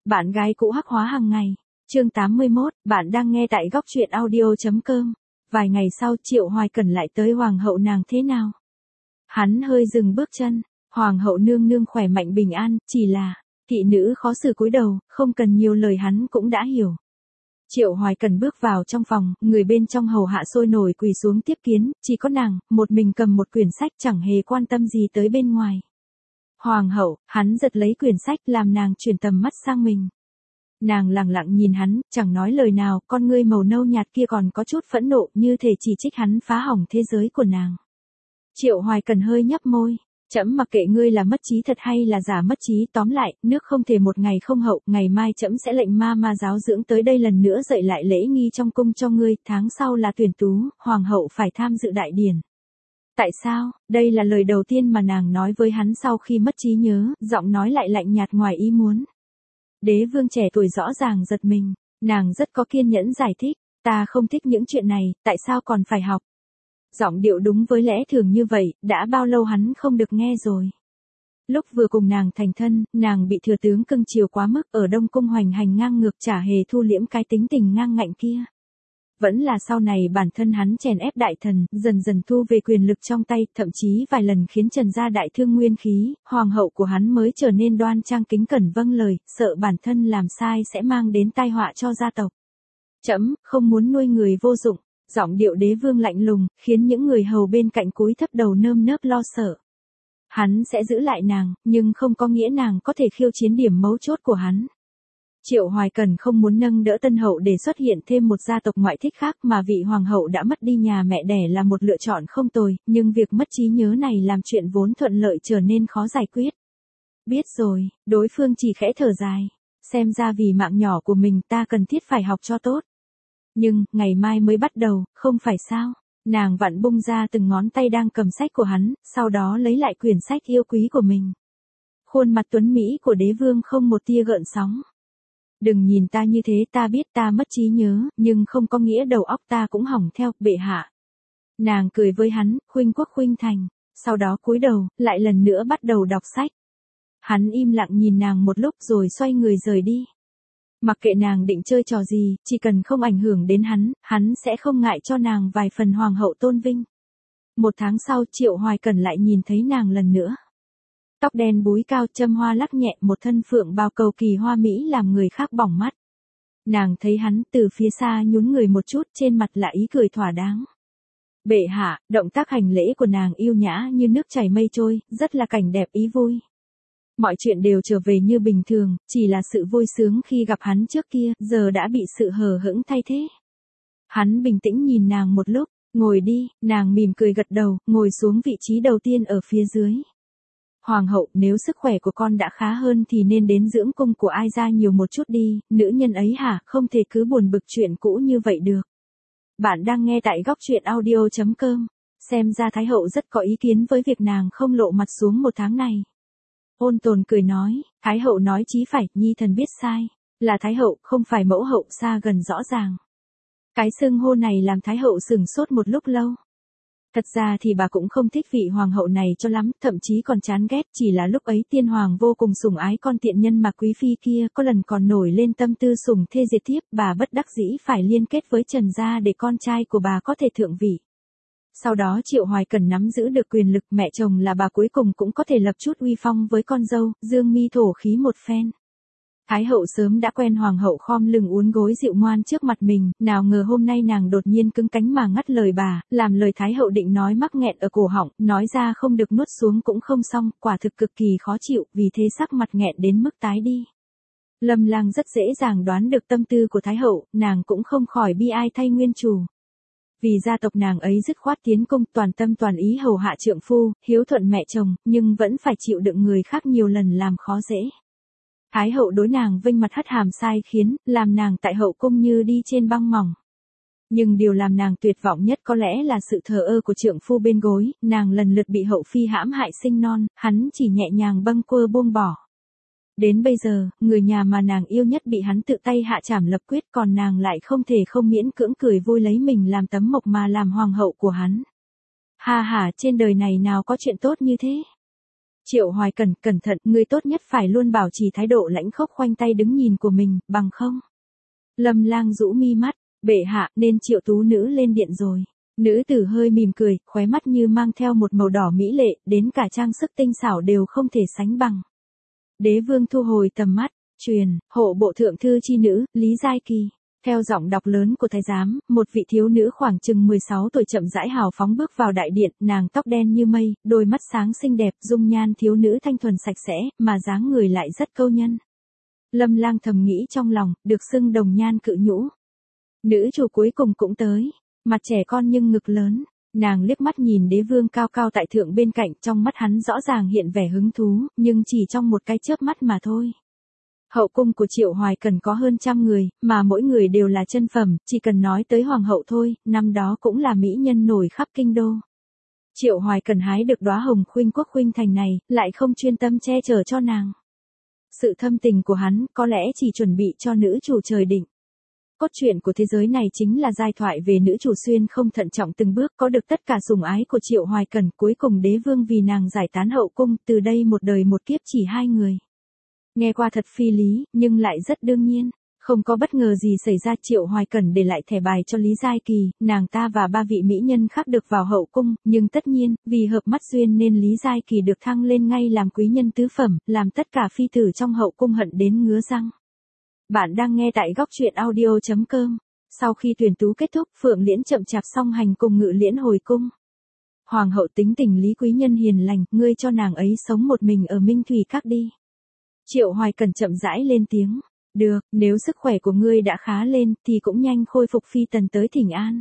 Bạn gái cũ hắc hóa hàng ngày. Chương 81, bạn đang nghe tại góc truyện audio.com. Vài ngày sau Triệu Hoài Cẩn lại tới hoàng hậu nàng thế nào? Hắn hơi dừng bước chân, hoàng hậu nương nương khỏe mạnh bình an, chỉ là, thị nữ khó xử cúi đầu, không cần nhiều lời hắn cũng đã hiểu. Triệu Hoài Cẩn bước vào trong phòng, người bên trong hầu hạ sôi nổi quỳ xuống tiếp kiến, chỉ có nàng, một mình cầm một quyển sách chẳng hề quan tâm gì tới bên ngoài. Hoàng hậu, hắn giật lấy quyển sách làm nàng chuyển tầm mắt sang mình. Nàng lặng lặng nhìn hắn, chẳng nói lời nào, con ngươi màu nâu nhạt kia còn có chút phẫn nộ như thể chỉ trích hắn phá hỏng thế giới của nàng. Triệu Hoài Cẩn hơi nhấp môi, trẫm mặc kệ ngươi là mất trí thật hay là giả mất trí, tóm lại, nước không thể một ngày không hậu, ngày mai trẫm sẽ lệnh ma giáo dưỡng tới đây lần nữa dạy lại lễ nghi trong cung cho ngươi, tháng sau là tuyển tú, hoàng hậu phải tham dự đại điển. Tại sao? Đây là lời đầu tiên mà nàng nói với hắn sau khi mất trí nhớ, giọng nói lại lạnh nhạt ngoài ý muốn. Đế vương trẻ tuổi rõ ràng giật mình, nàng rất có kiên nhẫn giải thích, ta không thích những chuyện này, tại sao còn phải học? Giọng điệu đúng với lẽ thường như vậy, đã bao lâu hắn không được nghe rồi. Lúc vừa cùng nàng thành thân, nàng bị thừa tướng cưng chiều quá mức ở Đông Cung hoành hành ngang ngược chả hề thu liễm cái tính tình ngang ngạnh kia. Vẫn là sau này bản thân hắn chèn ép đại thần, dần dần thu về quyền lực trong tay, thậm chí vài lần khiến Trần gia đại thương nguyên khí, hoàng hậu của hắn mới trở nên đoan trang kính cẩn vâng lời, sợ bản thân làm sai sẽ mang đến tai họa cho gia tộc. Trẫm không muốn nuôi người vô dụng, giọng điệu đế vương lạnh lùng, khiến những người hầu bên cạnh cúi thấp đầu nơm nớp lo sợ. Hắn sẽ giữ lại nàng, nhưng không có nghĩa nàng có thể khiêu chiến điểm mấu chốt của hắn. Triệu Hoài Cẩn không muốn nâng đỡ tân hậu để xuất hiện thêm một gia tộc ngoại thích khác mà vị hoàng hậu đã mất đi nhà mẹ đẻ là một lựa chọn không tồi, nhưng việc mất trí nhớ này làm chuyện vốn thuận lợi trở nên khó giải quyết. Biết rồi, đối phương chỉ khẽ thở dài, xem ra vì mạng nhỏ của mình ta cần thiết phải học cho tốt. Nhưng, ngày mai mới bắt đầu, không phải sao? Nàng vặn bung ra từng ngón tay đang cầm sách của hắn, sau đó lấy lại quyển sách yêu quý của mình. Khuôn mặt tuấn Mỹ của đế vương không một tia gợn sóng. Đừng nhìn ta như thế, ta biết ta mất trí nhớ, nhưng không có nghĩa đầu óc ta cũng hỏng theo, bệ hạ. Nàng cười với hắn, khuynh quốc khuynh thành, sau đó cúi đầu, lại lần nữa bắt đầu đọc sách. Hắn im lặng nhìn nàng một lúc rồi xoay người rời đi. Mặc kệ nàng định chơi trò gì, chỉ cần không ảnh hưởng đến hắn sẽ không ngại cho nàng vài phần hoàng hậu tôn vinh. Một tháng sau Triệu Hoài Cẩn lại nhìn thấy nàng lần nữa. Tóc đen búi cao châm hoa lắc nhẹ, một thân phượng bào cầu kỳ hoa mỹ làm người khác bỏng mắt. Nàng thấy hắn từ phía xa nhún người một chút, trên mặt là ý cười thỏa đáng. Bệ hạ, động tác hành lễ của nàng yêu nhã như nước chảy mây trôi, rất là cảnh đẹp ý vui. Mọi chuyện đều trở về như bình thường, chỉ là sự vui sướng khi gặp hắn trước kia, giờ đã bị sự hờ hững thay thế. Hắn bình tĩnh nhìn nàng một lúc, ngồi đi, nàng mỉm cười gật đầu, ngồi xuống vị trí đầu tiên ở phía dưới. Hoàng hậu, nếu sức khỏe của con đã khá hơn thì nên đến dưỡng cung của ai ra nhiều một chút đi, nữ nhân ấy hả, không thể cứ buồn bực chuyện cũ như vậy được. Bạn đang nghe tại góc truyện audio.com, xem ra Thái hậu rất có ý kiến với việc nàng không lộ mặt xuống một tháng này. Ôn Tồn cười nói, Thái hậu nói chí phải, nhi thần biết sai, là Thái hậu, không phải mẫu hậu, xa gần rõ ràng. Cái xưng hô này làm Thái hậu sửng sốt một lúc lâu. Thật ra thì bà cũng không thích vị hoàng hậu này cho lắm, thậm chí còn chán ghét, chỉ là lúc ấy tiên hoàng vô cùng sủng ái con tiện nhân Mạc Quý Phi kia, có lần còn nổi lên tâm tư sủng thê diệt thiếp, bà bất đắc dĩ phải liên kết với Trần gia để con trai của bà có thể thượng vị. Sau đó Triệu Hoài Cẩn nắm giữ được quyền lực, mẹ chồng là bà cuối cùng cũng có thể lập chút uy phong với con dâu, dương mi thổ khí một phen. Thái hậu sớm đã quen hoàng hậu khom lưng uốn gối dịu ngoan trước mặt mình, nào ngờ hôm nay nàng đột nhiên cứng cánh mà ngắt lời bà, làm lời Thái hậu định nói mắc nghẹn ở cổ họng, nói ra không được nuốt xuống cũng không xong, quả thực cực kỳ khó chịu, vì thế sắc mặt nghẹn đến mức tái đi. Lâm Lang rất dễ dàng đoán được tâm tư của Thái hậu, nàng cũng không khỏi bi ai thay nguyên chủ. Vì gia tộc nàng ấy dứt khoát tiến cung, toàn tâm toàn ý hầu hạ trượng phu, hiếu thuận mẹ chồng, nhưng vẫn phải chịu đựng người khác nhiều lần làm khó dễ. Thái hậu đối nàng vênh mặt hất hàm sai khiến, làm nàng tại hậu cung như đi trên băng mỏng. Nhưng điều làm nàng tuyệt vọng nhất có lẽ là sự thờ ơ của trượng phu bên gối, nàng lần lượt bị hậu phi hãm hại sinh non, hắn chỉ nhẹ nhàng bâng quơ buông bỏ. Đến bây giờ, người nhà mà nàng yêu nhất bị hắn tự tay hạ trảm lập quyết, còn nàng lại không thể không miễn cưỡng cười vui lấy mình làm tấm mộc mà làm hoàng hậu của hắn. Ha ha, trên đời này nào có chuyện tốt như thế. Triệu Hoài Cẩn cẩn thận, ngươi tốt nhất phải luôn bảo trì thái độ lãnh khốc khoanh tay đứng nhìn của mình, bằng không. Lâm Lang rũ mi mắt, bệ hạ nên triệu tú nữ lên điện rồi. Nữ tử hơi mỉm cười, khóe mắt như mang theo một màu đỏ mỹ lệ, đến cả trang sức tinh xảo đều không thể sánh bằng. Đế vương thu hồi tầm mắt, truyền, hộ bộ thượng thư chi nữ, Lý Giai Kỳ. Theo giọng đọc lớn của thái giám, một vị thiếu nữ khoảng chừng 16 tuổi chậm rãi hào phóng bước vào đại điện, nàng tóc đen như mây, đôi mắt sáng xinh đẹp, dung nhan thiếu nữ thanh thuần sạch sẽ, mà dáng người lại rất câu nhân. Lâm Lang thầm nghĩ trong lòng, được xưng đồng nhan cự nhũ. Nữ chủ cuối cùng cũng tới, mặt trẻ con nhưng ngực lớn. Nàng liếc mắt nhìn đế vương cao cao tại thượng bên cạnh, trong mắt hắn rõ ràng hiện vẻ hứng thú, nhưng chỉ trong một cái chớp mắt mà thôi. Hậu cung của Triệu Hoài Cẩn có hơn 100 người, mà mỗi người đều là chân phẩm, chỉ cần nói tới hoàng hậu thôi, năm đó cũng là mỹ nhân nổi khắp kinh đô. Triệu Hoài Cẩn hái được đóa hồng khuynh quốc khuynh thành này, lại không chuyên tâm che chở cho nàng. Sự thâm tình của hắn có lẽ chỉ chuẩn bị cho nữ chủ trời định. Cốt truyện của thế giới này chính là giai thoại về nữ chủ xuyên không thận trọng từng bước có được tất cả sủng ái của Triệu Hoài Cẩn, cuối cùng đế vương vì nàng giải tán hậu cung, từ đây một đời một kiếp chỉ hai người. Nghe qua thật phi lý, nhưng lại rất đương nhiên. Không có bất ngờ gì xảy ra, Triệu Hoài Cẩn để lại thẻ bài cho Lý Giai Kỳ, nàng ta và 3 vị mỹ nhân khác được vào hậu cung, nhưng tất nhiên, vì hợp mắt duyên nên Lý Giai Kỳ được thăng lên ngay làm quý nhân tứ phẩm, làm tất cả phi tử trong hậu cung hận đến ngứa răng. Bạn đang nghe tại góc truyện audio.com. Sau khi tuyển tú kết thúc, Phượng Liễn chậm chạp song hành cùng Ngự Liễn hồi cung. Hoàng hậu tính tình Lý quý nhân hiền lành, ngươi cho nàng ấy sống một mình ở Minh Thủy Các đi. Triệu Hoài Cẩn chậm rãi lên tiếng. Được, nếu sức khỏe của ngươi đã khá lên, thì cũng nhanh khôi phục phi tần tới thỉnh an.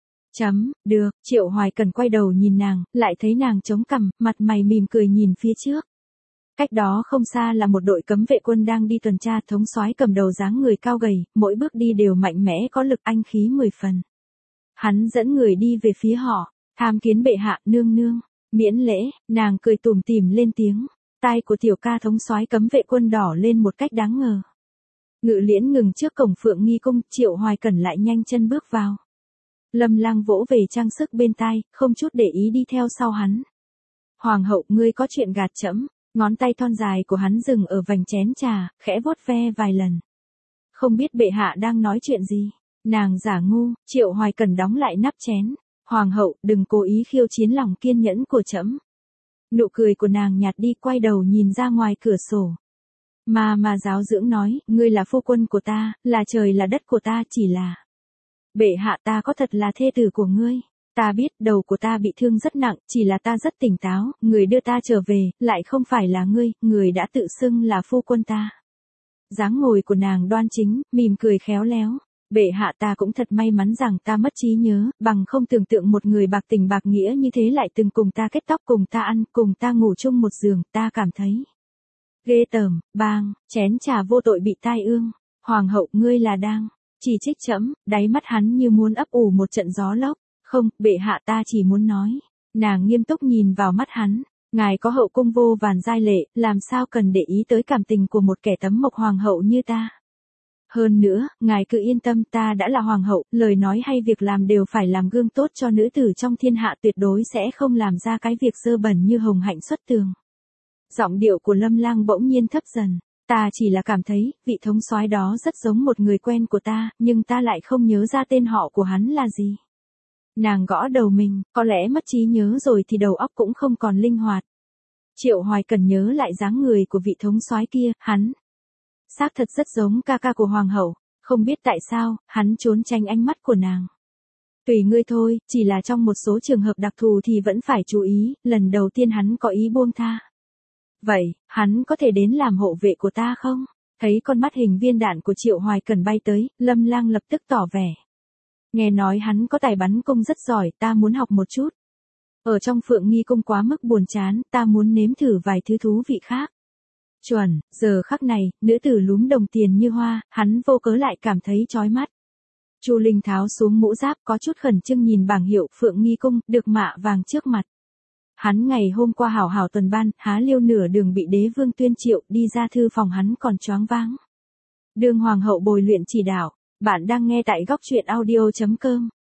Được, Triệu Hoài Cẩn quay đầu nhìn nàng, lại thấy nàng chống cằm, mặt mày mỉm cười nhìn phía trước. Cách đó không xa là một đội cấm vệ quân đang đi tuần tra, thống soái cầm đầu dáng người cao gầy, mỗi bước đi đều mạnh mẽ có lực anh khí 10 phần. Hắn dẫn người đi về phía họ, tham kiến bệ hạ, nương nương, miễn lễ, nàng cười tủm tỉm lên tiếng. Tai của tiểu ca thống soái cấm vệ quân đỏ lên một cách đáng ngờ. Ngự Liễn ngừng trước cổng Phượng Nghi cung, Triệu Hoài Cẩn lại nhanh chân bước vào. Lâm Lang vỗ về trang sức bên tai, không chút để ý đi theo sau hắn. Hoàng hậu, ngươi có chuyện gạt trẫm. Ngón tay thon dài của hắn dừng ở vành chén trà, khẽ vuốt ve vài lần. Không biết bệ hạ đang nói chuyện gì. Nàng giả ngu, Triệu Hoài Cẩn đóng lại nắp chén. Hoàng hậu, đừng cố ý khiêu chiến lòng kiên nhẫn của trẫm. Nụ cười của nàng nhạt đi, quay đầu nhìn ra ngoài cửa sổ. Mà giáo dưỡng nói, ngươi là phu quân của ta, là trời là đất của ta, chỉ là. Bệ hạ, ta có thật là thê tử của ngươi. Ta biết đầu của ta bị thương rất nặng, chỉ là ta rất tỉnh táo, người đưa ta trở về, lại không phải là ngươi, người đã tự xưng là phu quân ta. Dáng ngồi của nàng đoan chính, mỉm cười khéo léo. Bệ hạ, ta cũng thật may mắn rằng ta mất trí nhớ, bằng không tưởng tượng một người bạc tình bạc nghĩa như thế lại từng cùng ta kết tóc, cùng ta ăn, cùng ta ngủ chung một giường, ta cảm thấy ghê tởm. Bang, chén trà vô tội bị tai ương. Hoàng hậu, ngươi là đang chỉ trích trẫm. Đáy mắt hắn như muốn ấp ủ một trận gió lốc. Không, bệ hạ, ta chỉ muốn nói. Nàng nghiêm túc nhìn vào mắt hắn. Ngài có hậu cung vô vàn giai lệ, làm sao cần để ý tới cảm tình của một kẻ tấm mộc hoàng hậu như ta. Hơn nữa, ngài cứ yên tâm, ta đã là hoàng hậu, lời nói hay việc làm đều phải làm gương tốt cho nữ tử trong thiên hạ, tuyệt đối sẽ không làm ra cái việc dơ bẩn như hồng hạnh xuất tường. Giọng điệu của Lâm Lang bỗng nhiên thấp dần. Ta chỉ là cảm thấy, vị thống soái đó rất giống một người quen của ta, nhưng ta lại không nhớ ra tên họ của hắn là gì. Nàng gõ đầu mình, có lẽ mất trí nhớ rồi thì đầu óc cũng không còn linh hoạt. Triệu Hoài Cẩn nhớ lại dáng người của vị thống soái kia, hắn xác thật rất giống ca ca của hoàng hậu, không biết tại sao, hắn trốn tránh ánh mắt của nàng. Tùy ngươi thôi, chỉ là trong một số trường hợp đặc thù thì vẫn phải chú ý, lần đầu tiên hắn có ý buông tha. Vậy, hắn có thể đến làm hộ vệ của ta không? Thấy con mắt hình viên đạn của Triệu Hoài Cẩn bay tới, Lâm Lang lập tức tỏ vẻ. Nghe nói hắn có tài bắn cung rất giỏi, ta muốn học một chút. Ở trong Phượng Nghi cung quá mức buồn chán, ta muốn nếm thử vài thứ thú vị khác. Chuẩn, giờ khắc này, nữ tử lúm đồng tiền như hoa, hắn vô cớ lại cảm thấy chói mắt. Chu Linh tháo xuống mũ giáp, có chút khẩn trương nhìn bảng hiệu Phượng Nghi cung, được mạ vàng trước mặt. Hắn ngày hôm qua hảo hảo tuần ban, há liêu nửa đường bị đế vương tuyên triệu, đi ra thư phòng hắn còn choáng váng. Đường hoàng hậu bồi luyện chỉ đạo, bạn đang nghe tại góc truyện audio.com.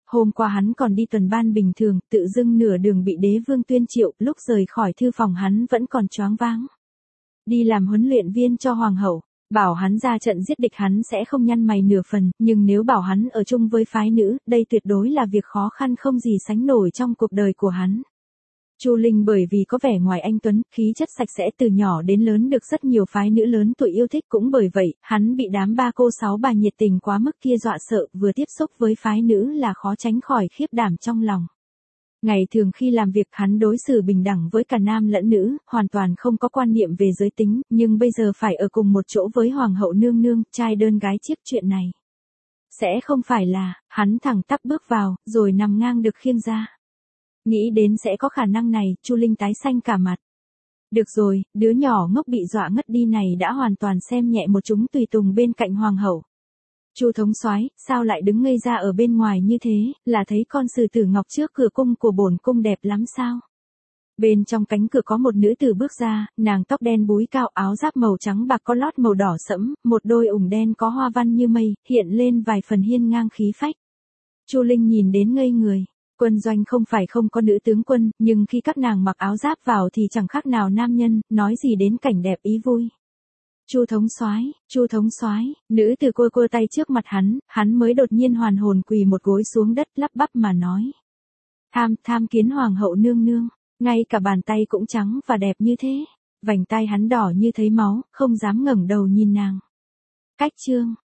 Hôm qua hắn còn đi tuần ban bình thường, tự dưng nửa đường bị đế vương tuyên triệu, lúc rời khỏi thư phòng hắn vẫn còn choáng váng. Đi làm huấn luyện viên cho hoàng hậu, bảo hắn ra trận giết địch hắn sẽ không nhăn mày nửa phần, nhưng nếu bảo hắn ở chung với phái nữ, đây tuyệt đối là việc khó khăn không gì sánh nổi trong cuộc đời của hắn. Chu Linh bởi vì có vẻ ngoài anh tuấn, khí chất sạch sẽ từ nhỏ đến lớn được rất nhiều phái nữ lớn tuổi yêu thích, cũng bởi vậy, hắn bị đám ba cô sáu bà nhiệt tình quá mức kia dọa sợ, vừa tiếp xúc với phái nữ là khó tránh khỏi khiếp đảm trong lòng. Ngày thường khi làm việc hắn đối xử bình đẳng với cả nam lẫn nữ, hoàn toàn không có quan niệm về giới tính, nhưng bây giờ phải ở cùng một chỗ với hoàng hậu nương nương, trai đơn gái chiếc, chuyện này sẽ không phải là, hắn thẳng tắp bước vào, rồi nằm ngang được khiêng ra. Nghĩ đến sẽ có khả năng này, Chu Linh tái xanh cả mặt. Được rồi, đứa nhỏ ngốc bị dọa ngất đi này đã hoàn toàn xem nhẹ một chúng tùy tùng bên cạnh hoàng hậu. Chu thống soái, sao lại đứng ngây ra ở bên ngoài như thế, là thấy con sử tử ngọc trước cửa cung của bổn cung đẹp lắm sao? Bên trong cánh cửa có một nữ tử bước ra, nàng tóc đen búi cao, áo giáp màu trắng bạc có lót màu đỏ sẫm, một đôi ủng đen có hoa văn như mây, hiện lên vài phần hiên ngang khí phách. Chu Linh nhìn đến ngây người. Quân doanh không phải không có nữ tướng quân, nhưng khi các nàng mặc áo giáp vào thì chẳng khác nào nam nhân, nói gì đến cảnh đẹp ý vui. Chu thống soái, nữ tử cua cua tay trước mặt hắn mới đột nhiên hoàn hồn quỳ một gối xuống đất lắp bắp mà nói. Tham kiến hoàng hậu nương nương, ngay cả bàn tay cũng trắng và đẹp như thế, vành tay hắn đỏ như thấy máu, không dám ngẩng đầu nhìn nàng. Cách chương